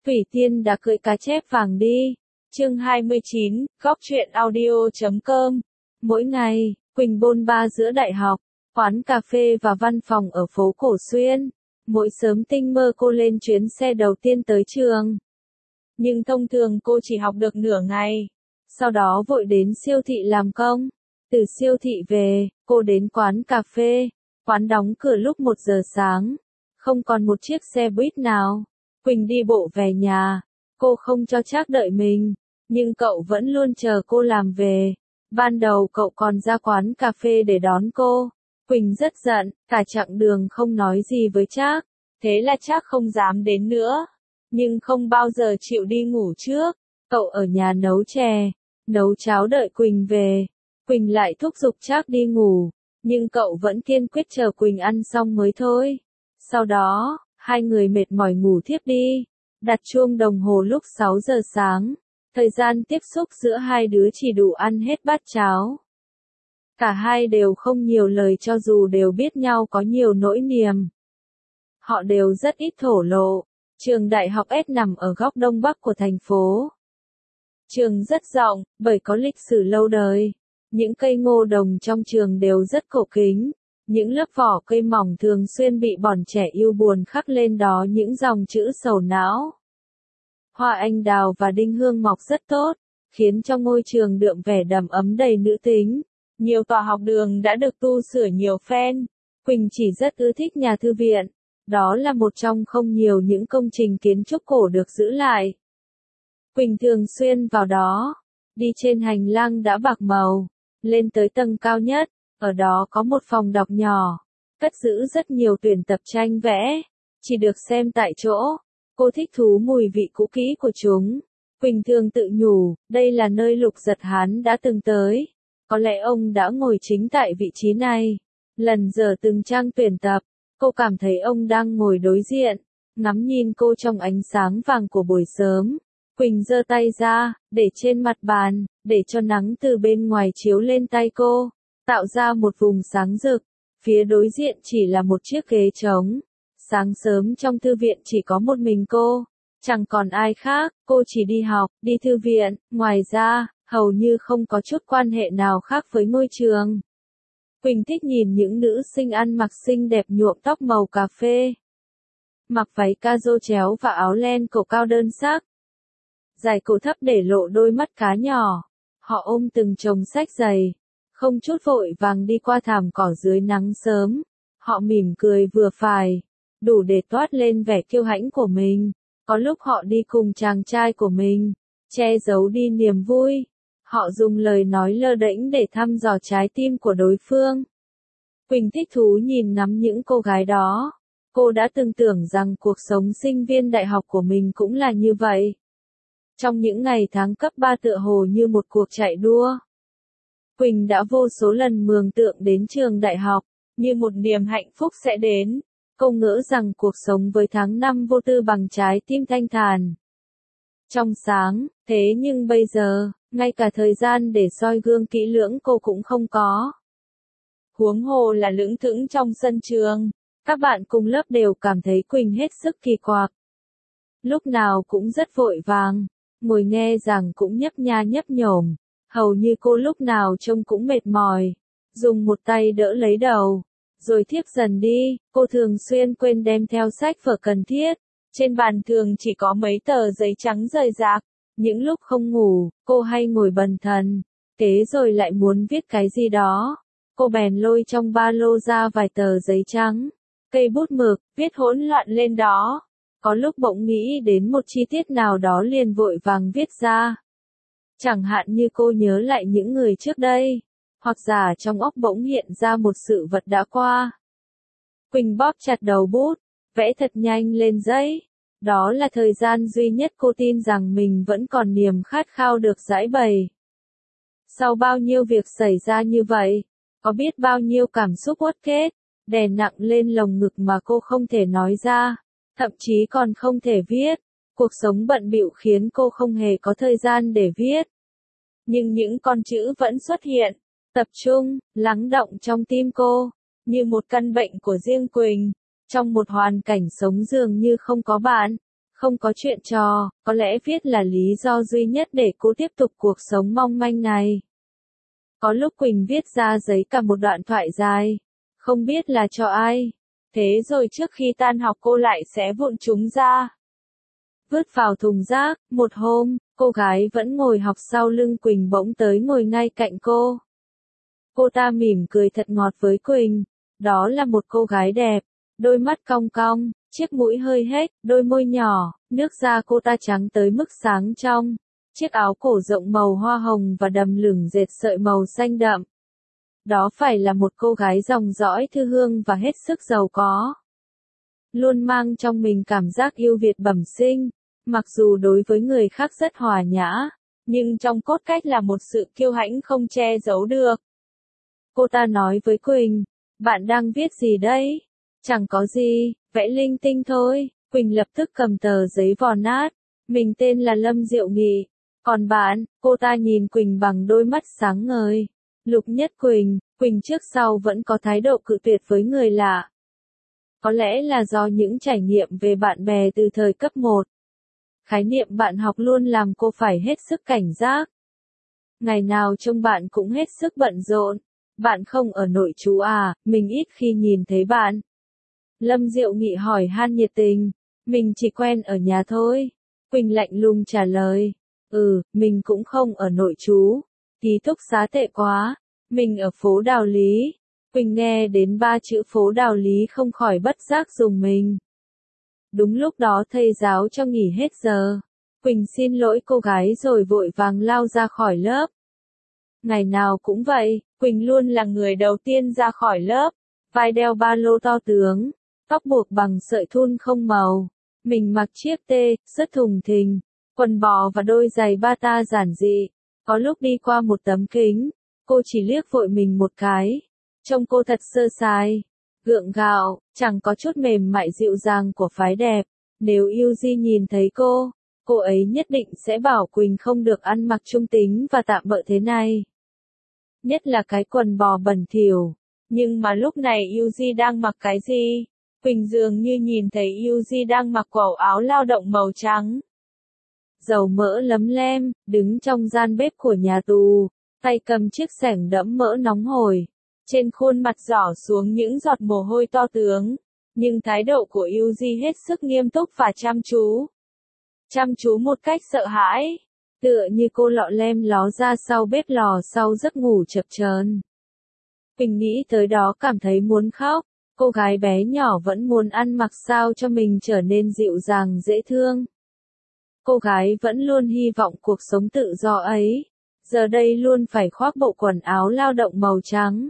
Thủy Tiên đã cưỡi cá chép vàng đi. Chương 29, góc truyện audio.com. Mỗi ngày, Quỳnh bôn ba giữa đại học, quán cà phê và văn phòng ở phố Cổ Xuyên. Mỗi sớm tinh mơ cô lên chuyến xe đầu tiên tới trường. Nhưng thông thường cô chỉ học được nửa ngày. Sau đó vội đến siêu thị làm công. Từ siêu thị về, cô đến quán cà phê. Quán đóng cửa lúc 1 giờ sáng. Không còn một chiếc xe buýt nào. Quỳnh đi bộ về nhà. Cô không cho Trác đợi mình. Nhưng cậu vẫn luôn chờ cô làm về. Ban đầu cậu còn ra quán cà phê để đón cô. Quỳnh rất giận, cả chặng đường không nói gì với Trác. Thế là Trác không dám đến nữa. Nhưng không bao giờ chịu đi ngủ trước. Cậu ở nhà nấu chè, nấu cháo đợi Quỳnh về. Quỳnh lại thúc giục Trác đi ngủ. Nhưng cậu vẫn kiên quyết chờ Quỳnh ăn xong mới thôi. Sau đó, hai người mệt mỏi ngủ thiếp đi. Đặt chuông đồng hồ lúc 6 giờ sáng. Thời gian tiếp xúc giữa hai đứa chỉ đủ ăn hết bát cháo. Cả hai đều không nhiều lời cho dù đều biết nhau có nhiều nỗi niềm. Họ đều rất ít thổ lộ. Trường đại học S nằm ở góc đông bắc của thành phố. Trường rất rộng, bởi có lịch sử lâu đời. Những cây ngô đồng trong trường đều rất cổ kính. Những lớp vỏ cây mỏng thường xuyên bị bọn trẻ yêu buồn khắc lên đó những dòng chữ sầu não. Hoa anh đào và đinh hương mọc rất tốt, khiến cho ngôi trường đượm vẻ đầm ấm đầy nữ tính. Nhiều tòa học đường đã được tu sửa nhiều phen. Quỳnh chỉ rất ưa thích nhà thư viện. Đó là một trong không nhiều những công trình kiến trúc cổ được giữ lại. Quỳnh thường xuyên vào đó, đi trên hành lang đã bạc màu, lên tới tầng cao nhất, ở đó có một phòng đọc nhỏ, cất giữ rất nhiều tuyển tập tranh vẽ, chỉ được xem tại chỗ. Cô thích thú mùi vị cũ kỹ của chúng. Quỳnh thường tự nhủ, đây là nơi Lục Giật Hán đã từng tới. Có lẽ ông đã ngồi chính tại vị trí này. Lần dở từng trang tuyển tập, cô cảm thấy ông đang ngồi đối diện, ngắm nhìn cô trong ánh sáng vàng của buổi sớm. Quỳnh giơ tay ra, để trên mặt bàn, để cho nắng từ bên ngoài chiếu lên tay cô, tạo ra một vùng sáng rực. Phía đối diện chỉ là một chiếc ghế trống. Sáng sớm trong thư viện chỉ có một mình cô, chẳng còn ai khác, cô chỉ đi học, đi thư viện, ngoài ra, hầu như không có chút quan hệ nào khác với ngôi trường. Quỳnh thích nhìn những nữ sinh ăn mặc xinh đẹp nhuộm tóc màu cà phê. Mặc váy ca-rô chéo và áo len cổ cao đơn sắc. Dài cổ thấp để lộ đôi mắt cá nhỏ. Họ ôm từng chồng sách dày. Không chút vội vàng đi qua thảm cỏ dưới nắng sớm. Họ mỉm cười vừa phải. Đủ để toát lên vẻ kiêu hãnh của mình. Có lúc họ đi cùng chàng trai của mình. Che giấu đi niềm vui. Họ dùng lời nói lơ đễnh để thăm dò trái tim của đối phương. Quỳnh thích thú nhìn ngắm những cô gái đó. Cô đã từng tưởng rằng cuộc sống sinh viên đại học của mình cũng là như vậy. Trong những ngày tháng cấp 3 tựa hồ như một cuộc chạy đua. Quỳnh đã vô số lần mường tượng đến trường đại học, như một niềm hạnh phúc sẽ đến. Cô ngỡ rằng cuộc sống với tháng năm vô tư bằng trái tim thanh thản. Trong sáng, thế nhưng bây giờ, ngay cả thời gian để soi gương kỹ lưỡng cô cũng không có. Huống hồ là lững thững trong sân trường, các bạn cùng lớp đều cảm thấy Quỳnh hết sức kỳ quặc. Lúc nào cũng rất vội vàng, ngồi nghe giảng cũng nhấp nha nhấp nhổm, hầu như cô lúc nào trông cũng mệt mỏi, dùng một tay đỡ lấy đầu, rồi thiếp dần đi. Cô thường xuyên quên đem theo sách vở cần thiết, trên bàn thường chỉ có mấy tờ giấy trắng rời rạc. Những lúc không ngủ, cô hay ngồi bần thần, thế rồi lại muốn viết cái gì đó. Cô bèn lôi trong ba lô ra vài tờ giấy trắng, cây bút mực, viết hỗn loạn lên đó. Có lúc bỗng nghĩ đến một chi tiết nào đó liền vội vàng viết ra. Chẳng hạn như cô nhớ lại những người trước đây, hoặc giả trong óc bỗng hiện ra một sự vật đã qua. Quỳnh bóp chặt đầu bút, vẽ thật nhanh lên giấy. Đó là thời gian duy nhất cô tin rằng mình vẫn còn niềm khát khao được giải bày. Sau bao nhiêu việc xảy ra như vậy, có biết bao nhiêu cảm xúc uất kết, đè nặng lên lồng ngực mà cô không thể nói ra, thậm chí còn không thể viết. Cuộc sống bận bịu khiến cô không hề có thời gian để viết. Nhưng những con chữ vẫn xuất hiện, tập trung, lắng động trong tim cô, như một căn bệnh của riêng Quỳnh. Trong một hoàn cảnh sống dường như không có bạn, Không có chuyện trò, có lẽ viết là lý do duy nhất để cô tiếp tục cuộc sống mong manh này. Có lúc Quỳnh viết ra giấy cả một đoạn thoại dài, không biết là cho ai. Thế rồi trước khi tan học cô lại sẽ vụn chúng ra, vứt vào thùng rác. Một hôm, cô gái vẫn ngồi học sau lưng Quỳnh bỗng tới ngồi ngay cạnh cô. Cô ta mỉm cười thật ngọt với Quỳnh. Đó là một cô gái đẹp, đôi mắt cong cong, chiếc mũi hơi hết, đôi môi nhỏ, nước da cô ta trắng tới mức sáng trong. Chiếc áo cổ rộng màu hoa hồng và đầm lửng dệt sợi màu xanh đậm. Đó phải là một cô gái dòng dõi thư hương và hết sức giàu có. Luôn mang trong mình cảm giác yêu Việt bẩm sinh, mặc dù đối với người khác rất hòa nhã, nhưng trong cốt cách là một sự kiêu hãnh không che giấu được. Cô ta nói với Quỳnh, bạn đang viết gì đấy? Chẳng có gì, vẽ linh tinh thôi. Quỳnh lập tức cầm tờ giấy vò nát. Mình tên là Lâm Diệu Nghị. Còn bạn? Cô ta nhìn Quỳnh bằng đôi mắt sáng ngời. Lục Nhất Quỳnh. Quỳnh trước sau vẫn có thái độ cự tuyệt với người lạ. Có lẽ là do những trải nghiệm về bạn bè từ thời cấp 1. Khái niệm bạn học luôn làm cô phải hết sức cảnh giác. Ngày nào trông bạn cũng hết sức bận rộn. Bạn không ở nội trú à, mình ít khi nhìn thấy bạn. Lâm Diệu Nghị hỏi han nhiệt tình. Mình chỉ quen ở nhà thôi. Quỳnh lạnh lùng trả lời. Mình cũng không ở nội trú. Ký túc xá tệ quá. Mình ở phố Đào Lý. Quỳnh nghe đến 3 chữ phố Đào Lý không khỏi bất giác rùng mình. Đúng lúc đó thầy giáo cho nghỉ hết giờ. Quỳnh xin lỗi cô gái rồi vội vàng lao ra khỏi lớp. Ngày nào cũng vậy, Quỳnh luôn là người đầu tiên ra khỏi lớp. Vai đeo ba lô to tướng, tóc buộc bằng sợi thun không màu. Mình mặc chiếc tê, rất thùng thình, quần bò và đôi giày bata giản dị. Có lúc đi qua một tấm kính, cô chỉ liếc vội mình một cái. Trông cô thật sơ sài, gượng gạo, chẳng có chút mềm mại dịu dàng của phái đẹp. Nếu Yuji nhìn thấy cô ấy nhất định sẽ bảo Quỳnh không được ăn mặc trung tính và tạm bợ thế này. Nhất là cái quần bò bẩn thỉu. Nhưng mà lúc này Yuji đang mặc cái gì? Quỳnh dường như nhìn thấy Yuji đang mặc quần áo lao động màu trắng. Dầu mỡ lấm lem, đứng trong gian bếp của nhà tù, tay cầm chiếc xẻng đẫm mỡ nóng hổi. Trên khuôn mặt rỏ xuống những giọt mồ hôi to tướng. Nhưng thái độ của Yuji hết sức nghiêm túc và chăm chú. Chăm chú một cách sợ hãi. Tựa như cô lọ lem ló ra sau bếp lò sau giấc ngủ chập chờn. Quỳnh nghĩ tới đó cảm thấy muốn khóc. Cô gái bé nhỏ vẫn muốn ăn mặc sao cho mình trở nên dịu dàng dễ thương. Cô gái vẫn luôn hy vọng cuộc sống tự do ấy. Giờ đây luôn phải khoác bộ quần áo lao động màu trắng.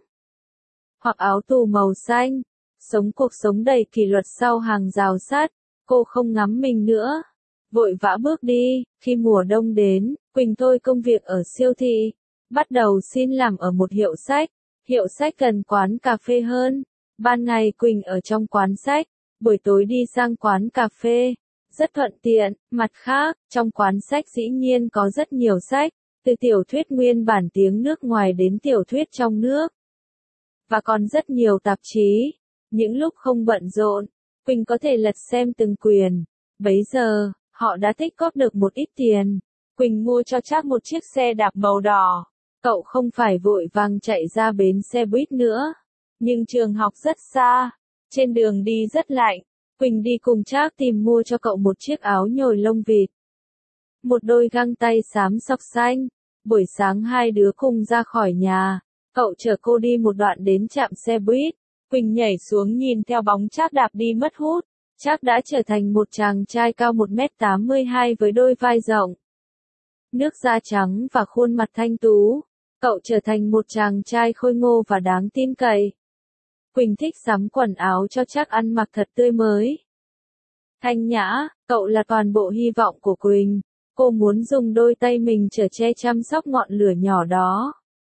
Hoặc áo tù màu xanh. Sống cuộc sống đầy kỷ luật sau hàng rào sắt. Cô không ngắm mình nữa. Vội vã bước đi. Khi mùa đông đến, Quỳnh thôi công việc ở siêu thị. Bắt đầu xin làm ở một hiệu sách. Hiệu sách gần quán cà phê hơn. Ban ngày Quỳnh ở trong quán sách. Buổi tối đi sang quán cà phê. Rất thuận tiện. Mặt khác, trong quán sách dĩ nhiên có rất nhiều sách. Từ tiểu thuyết nguyên bản tiếng nước ngoài đến tiểu thuyết trong nước. Và còn rất nhiều tạp chí. Những lúc không bận rộn, Quỳnh có thể lật xem từng quyển. Bấy giờ, họ đã tích góp được một ít tiền. Quỳnh mua cho Trác một chiếc xe đạp màu đỏ. Cậu không phải vội vàng chạy ra bến xe buýt nữa. Nhưng trường học rất xa. Trên đường đi rất lạnh. Quỳnh đi cùng Trác tìm mua cho cậu một chiếc áo nhồi lông vịt. Một đôi găng tay xám xọc xanh. Buổi sáng hai đứa cùng ra khỏi nhà. Cậu chở cô đi một đoạn đến trạm xe buýt. Quỳnh nhảy xuống nhìn theo bóng Trác đạp đi mất hút. Trác đã trở thành một chàng trai cao 1m82 với đôi vai rộng. Nước da trắng và khuôn mặt thanh tú. Cậu trở thành một chàng trai khôi ngô và đáng tin cậy. Quỳnh thích sắm quần áo cho Trác ăn mặc thật tươi mới. Thanh nhã, cậu là toàn bộ hy vọng của Quỳnh. Cô muốn dùng đôi tay mình chở che chăm sóc ngọn lửa nhỏ đó.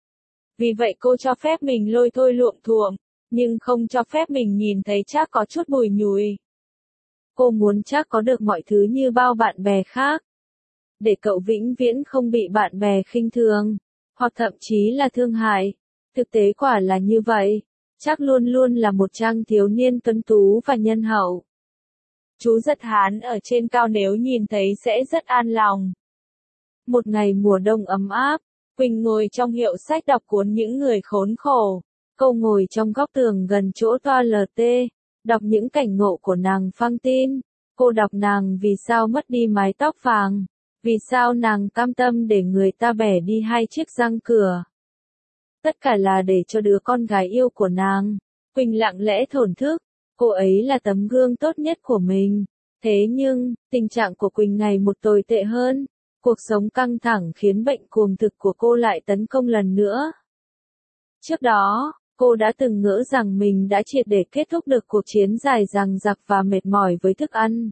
Vì vậy cô cho phép mình lôi thôi luộm thuộm, nhưng không cho phép mình nhìn thấy Trác có chút bùi nhùi. Cô muốn Trác có được mọi thứ như bao bạn bè khác. Để cậu vĩnh viễn không bị bạn bè khinh thường, hoặc thậm chí là thương hại. Thực tế quả là như vậy. Trác luôn luôn là một chàng thiếu niên tuấn tú và nhân hậu. Chú giật hán ở trên cao nếu nhìn thấy sẽ rất an lòng. Một ngày mùa đông ấm áp, Quỳnh ngồi trong hiệu sách đọc cuốn Những người khốn khổ. Cô ngồi trong góc tường gần chỗ toilet, đọc những cảnh ngộ của nàng Phăng Tin. Cô đọc nàng vì sao mất đi mái tóc vàng, vì sao nàng cam tâm để người ta bẻ đi 2 chiếc răng cửa. Tất cả là để cho đứa con gái yêu của nàng. Quỳnh lặng lẽ thổn thức, cô ấy là tấm gương tốt nhất của mình. Thế nhưng, tình trạng của Quỳnh ngày một tồi tệ hơn. Cuộc sống căng thẳng khiến bệnh cuồng thực của cô lại tấn công lần nữa. Trước đó, cô đã từng ngỡ rằng mình đã triệt để kết thúc được cuộc chiến dài dằng dặc và mệt mỏi với thức ăn.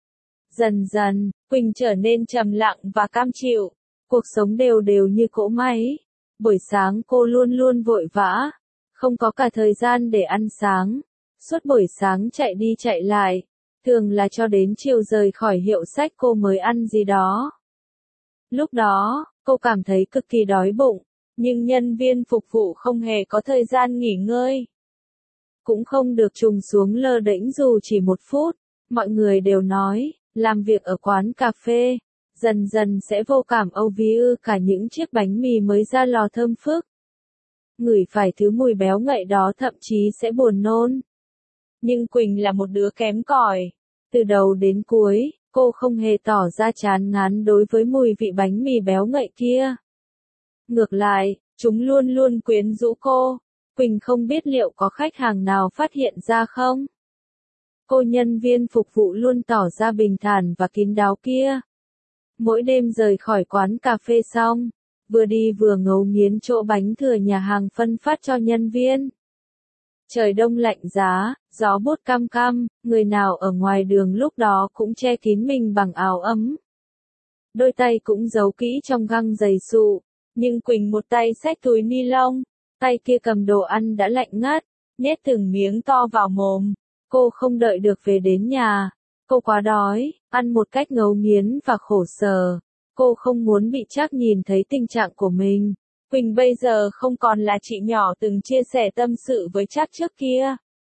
Dần dần, Quỳnh trở nên trầm lặng và cam chịu. Cuộc sống đều đều như cỗ máy. Buổi sáng cô luôn luôn vội vã, không có cả thời gian để ăn sáng. Suốt buổi sáng chạy đi chạy lại, thường là cho đến chiều rời khỏi hiệu sách cô mới ăn gì đó. Lúc đó, cô cảm thấy cực kỳ đói bụng, nhưng nhân viên phục vụ không hề có thời gian nghỉ ngơi. Cũng không được trùng xuống lơ đễnh dù chỉ 1 phút, mọi người đều nói, làm việc ở quán cà phê, dần dần sẽ vô cảm âu ví ư cả những chiếc bánh mì mới ra lò thơm phức. Ngửi phải thứ mùi béo ngậy đó thậm chí sẽ buồn nôn. Nhưng Quỳnh là một đứa kém cỏi. Từ đầu đến cuối, cô không hề tỏ ra chán ngán đối với mùi vị bánh mì béo ngậy kia. Ngược lại, chúng luôn luôn quyến rũ cô. Quỳnh không biết liệu có khách hàng nào phát hiện ra không? Cô nhân viên phục vụ luôn tỏ ra bình thản và kín đáo kia. Mỗi đêm rời khỏi quán cà phê xong, vừa đi vừa ngấu nghiến chỗ bánh thừa nhà hàng phân phát cho nhân viên. Trời đông lạnh giá, gió buốt cam cam, người nào ở ngoài đường lúc đó cũng che kín mình bằng áo ấm. Đôi tay cũng giấu kỹ trong găng giày sụ, nhưng Quỳnh một tay xách túi ni lông, tay kia cầm đồ ăn đã lạnh ngắt, nhét từng miếng to vào mồm. Cô không đợi được về đến nhà. Cô quá đói, ăn một cách ngấu nghiến và khổ sở. Cô không muốn bị Trác nhìn thấy tình trạng của mình. Quỳnh bây giờ không còn là chị nhỏ từng chia sẻ tâm sự với Trác trước kia.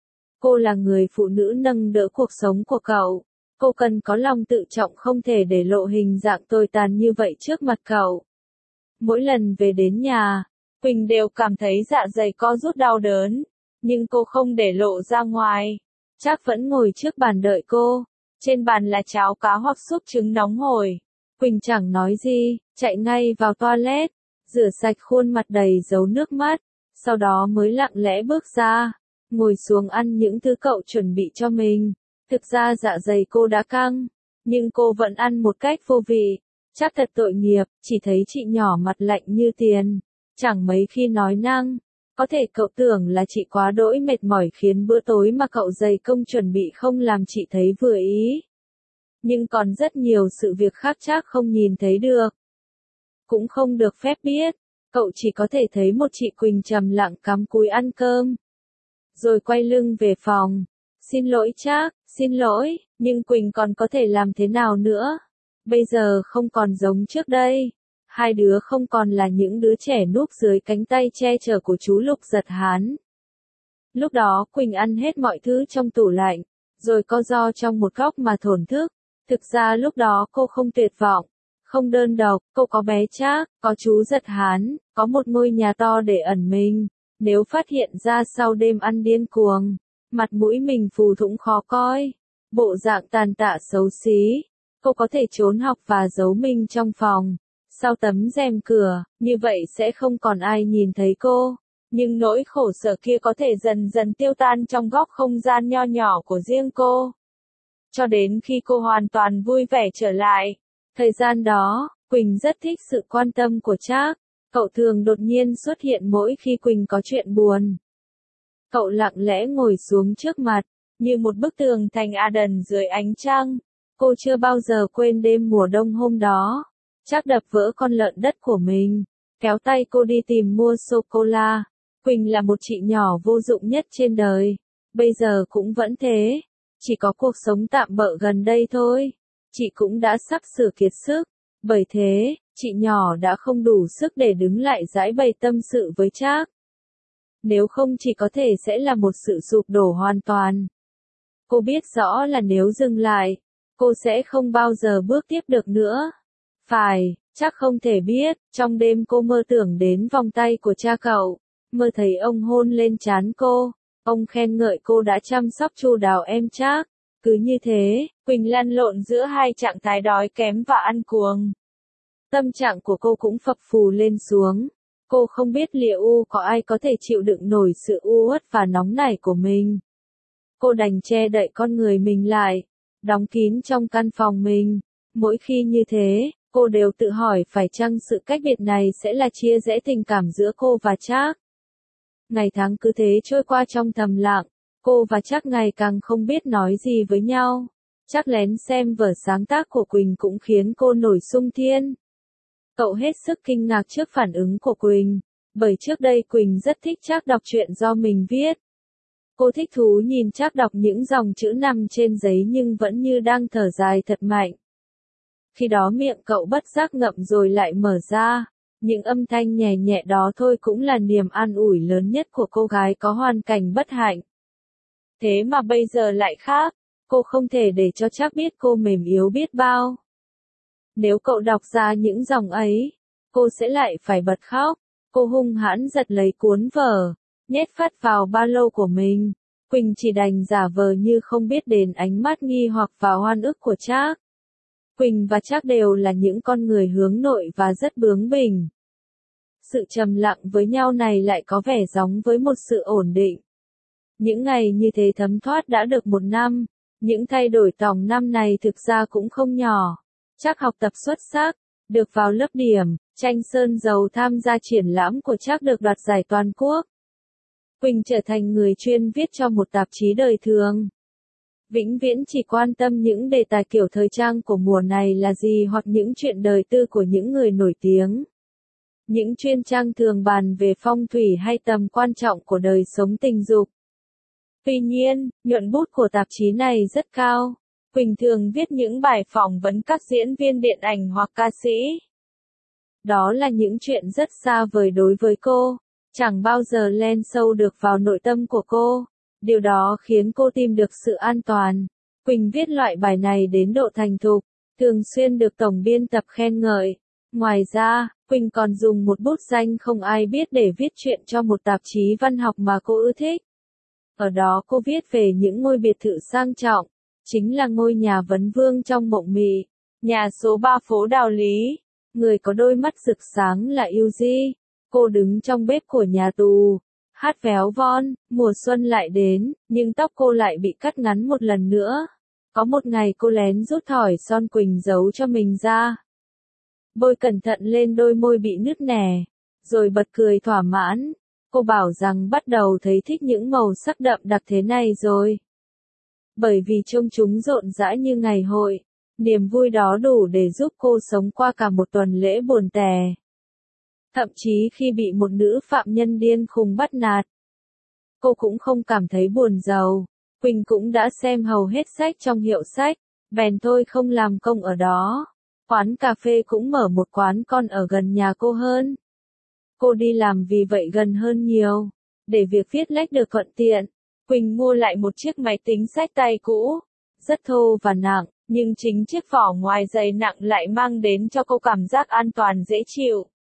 Cô là người phụ nữ nâng đỡ cuộc sống của cậu. Cô cần có lòng tự trọng không thể để lộ hình dạng tồi tàn như vậy trước mặt cậu. Mỗi lần về đến nhà, Quỳnh đều cảm thấy dạ dày co rút đau đớn, nhưng cô không để lộ ra ngoài. Trác vẫn ngồi trước bàn đợi cô. Trên bàn là cháo cá hoặc súp trứng nóng hổi. Quỳnh chẳng nói gì, chạy ngay vào toilet, rửa sạch khuôn mặt đầy dấu nước mắt, sau đó mới lặng lẽ bước ra, ngồi xuống ăn những thứ cậu chuẩn bị cho mình. Thực ra dạ dày cô đã căng, nhưng cô vẫn ăn một cách vô vị. Chắc thật tội nghiệp, chỉ thấy chị nhỏ mặt lạnh như tiền, chẳng mấy khi nói năng. Có thể cậu tưởng là chị quá đỗi mệt mỏi khiến bữa tối mà cậu dày công chuẩn bị không làm chị thấy vừa ý. Nhưng còn rất nhiều sự việc khác Trác không nhìn thấy được. Cũng không được phép biết, cậu chỉ có thể thấy một chị Quỳnh trầm lặng cắm cúi ăn cơm. Rồi quay lưng về phòng. Xin lỗi Trác, xin lỗi, nhưng Quỳnh còn có thể làm thế nào nữa? Bây giờ không còn giống trước đây. Hai đứa không còn là những đứa trẻ núp dưới cánh tay che chở của chú Lục Giật Hán. Lúc đó Quỳnh ăn hết mọi thứ trong tủ lạnh, rồi co ro trong một góc mà thổn thức. Thực ra lúc đó cô không tuyệt vọng, không đơn độc, cô có bé Trác, có chú Giật Hán, có một ngôi nhà to để ẩn mình. Nếu phát hiện ra sau đêm ăn điên cuồng, mặt mũi mình phù thủng khó coi, bộ dạng tàn tạ xấu xí, cô có thể trốn học và giấu mình trong phòng. Sau tấm rèm cửa, như vậy sẽ không còn ai nhìn thấy cô. Nhưng nỗi khổ sở kia có thể dần dần tiêu tan trong góc không gian nho nhỏ của riêng cô. Cho đến khi cô hoàn toàn vui vẻ trở lại. Thời gian đó, Quỳnh rất thích sự quan tâm của Trác. Cậu thường đột nhiên xuất hiện mỗi khi Quỳnh có chuyện buồn. Cậu lặng lẽ ngồi xuống trước mặt, như một bức tường thành Aden dưới ánh trăng. Cô chưa bao giờ quên đêm mùa đông hôm đó. Trác đập vỡ con lợn đất của mình, kéo tay cô đi tìm mua sô-cô-la. Quỳnh là một chị nhỏ vô dụng nhất trên đời. Bây giờ cũng vẫn thế. Chỉ có cuộc sống tạm bợ gần đây thôi. Chị cũng đã sắp sửa kiệt sức. Bởi thế, chị nhỏ đã không đủ sức để đứng lại giãi bày tâm sự với Trác. Nếu không chỉ có thể sẽ là một sự sụp đổ hoàn toàn. Cô biết rõ là nếu dừng lại, cô sẽ không bao giờ bước tiếp được nữa. Phải, chắc không thể biết, trong đêm cô mơ tưởng đến vòng tay của cha cậu, mơ thấy ông hôn lên trán cô, ông khen ngợi cô đã chăm sóc chu đáo em Trác. Cứ như thế, Quỳnh lăn lộn giữa hai trạng thái đói kém và ăn cuồng. Tâm trạng của cô cũng phập phù lên xuống. Cô không biết liệu có ai có thể chịu đựng nổi sự uất và nóng nảy của mình. Cô đành che đậy con người mình lại, đóng kín trong căn phòng mình. Mỗi khi như thế, cô đều tự hỏi phải chăng sự cách biệt này sẽ là chia rẽ tình cảm giữa cô và Trác. Ngày tháng cứ thế trôi qua trong thầm lặng, cô và Trác ngày càng không biết nói gì với nhau. Trác lén xem vở sáng tác của Quỳnh cũng khiến cô nổi xung thiên. Cậu hết sức kinh ngạc trước phản ứng của Quỳnh, bởi trước đây Quỳnh rất thích Trác đọc truyện do mình viết. Cô thích thú nhìn Trác đọc những dòng chữ nằm trên giấy nhưng vẫn như đang thở dài thật mạnh. Khi đó miệng cậu bất giác ngậm rồi lại mở ra, những âm thanh nhẹ nhẹ đó thôi cũng là niềm an ủi lớn nhất của cô gái có hoàn cảnh bất hạnh. Thế mà bây giờ lại khác, cô không thể để cho Trác biết cô mềm yếu biết bao. Nếu cậu đọc ra những dòng ấy, cô sẽ lại phải bật khóc. Cô hung hãn giật lấy cuốn vở, nhét phát vào ba lô của mình. Quỳnh chỉ đành giả vờ như không biết đến ánh mắt nghi hoặc và oan ức của Trác. Quỳnh và Trác đều là những con người hướng nội và rất bướng bỉnh. Sự trầm lặng với nhau này lại có vẻ giống với một sự ổn định. Những ngày như thế thấm thoát đã được 1 năm, những thay đổi tòng năm này thực ra cũng không nhỏ. Trác học tập xuất sắc, được vào lớp điểm, tranh sơn dầu tham gia triển lãm của Trác được đoạt giải toàn quốc. Quỳnh trở thành người chuyên viết cho một tạp chí đời thường. Vĩnh viễn chỉ quan tâm những đề tài kiểu thời trang của mùa này là gì hoặc những chuyện đời tư của những người nổi tiếng. Những chuyên trang thường bàn về phong thủy hay tầm quan trọng của đời sống tình dục. Tuy nhiên, nhuận bút của tạp chí này rất cao. Quỳnh thường viết những bài phỏng vấn các diễn viên điện ảnh hoặc ca sĩ. Đó là những chuyện rất xa vời đối với cô, chẳng bao giờ len sâu được vào nội tâm của cô. Điều đó khiến cô tìm được sự an toàn. Quỳnh viết loại bài này đến độ thành thục, thường xuyên được tổng biên tập khen ngợi. Ngoài ra, Quỳnh còn dùng một bút danh không ai biết để viết truyện cho một tạp chí văn học mà cô ưa thích. Ở đó cô viết về những ngôi biệt thự sang trọng, chính là ngôi nhà vấn vương trong mộng mị, nhà số 3 phố Đào Lý. Người có đôi mắt rực sáng là Yuji. Cô đứng trong bếp của nhà tù, hát véo von, mùa xuân lại đến, nhưng tóc cô lại bị cắt ngắn một lần nữa. Có một ngày cô lén rút thỏi son Quỳnh giấu cho mình ra. Bôi cẩn thận lên đôi môi bị nứt nẻ, rồi bật cười thỏa mãn. Cô bảo rằng bắt đầu thấy thích những màu sắc đậm đặc thế này rồi. Bởi vì trông chúng rộn rã như ngày hội, niềm vui đó đủ để giúp cô sống qua cả một tuần lễ buồn tẻ. Thậm chí khi bị một nữ phạm nhân điên khùng bắt nạt, cô cũng không cảm thấy buồn rầu. Quỳnh cũng đã xem hầu hết sách trong hiệu sách, bèn thôi không làm công ở đó. Quán cà phê cũng mở một quán con ở gần nhà cô hơn. Cô đi làm vì vậy gần hơn nhiều, để việc viết lách được thuận tiện. Quỳnh mua lại một chiếc máy tính xách tay cũ, rất thô và nặng, nhưng chính chiếc vỏ ngoài dày nặng lại mang đến cho cô cảm giác an toàn dễ chịu.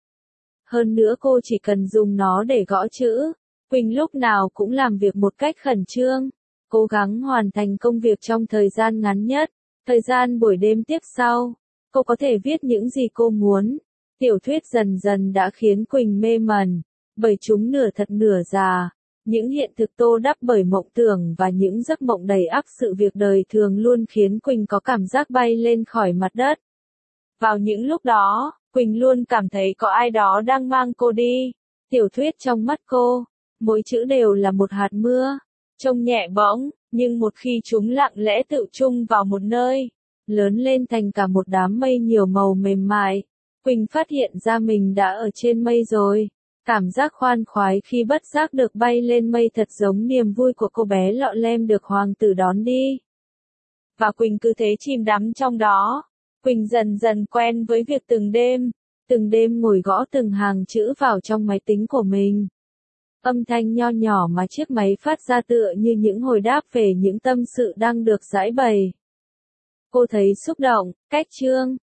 Hơn nữa cô chỉ cần dùng nó để gõ chữ. Quỳnh lúc nào cũng làm việc một cách khẩn trương, cố gắng hoàn thành công việc trong thời gian ngắn nhất. Thời gian buổi đêm tiếp sau, cô có thể viết những gì cô muốn. Tiểu thuyết dần dần đã khiến Quỳnh mê mẩn, bởi chúng nửa thật nửa giả. Những hiện thực tô đắp bởi mộng tưởng và những giấc mộng đầy ắp sự việc đời thường luôn khiến Quỳnh có cảm giác bay lên khỏi mặt đất. Vào những lúc đó, Quỳnh luôn cảm thấy có ai đó đang mang cô đi. Tiểu thuyết trong mắt cô, mỗi chữ đều là một hạt mưa, trông nhẹ bỗng, nhưng một khi chúng lặng lẽ tự chung vào một nơi, lớn lên thành cả một đám mây nhiều màu mềm mại. Quỳnh phát hiện ra mình đã ở trên mây rồi. Cảm giác khoan khoái khi bất giác được bay lên mây thật giống niềm vui của cô bé lọ lem được hoàng tử đón đi. Và Quỳnh cứ thế chìm đắm trong đó. Quỳnh dần dần quen với việc từng đêm ngồi gõ từng hàng chữ vào trong máy tính của mình. Âm thanh nho nhỏ mà chiếc máy phát ra tựa như những hồi đáp về những tâm sự đang được giãi bày. Cô thấy xúc động, cách chương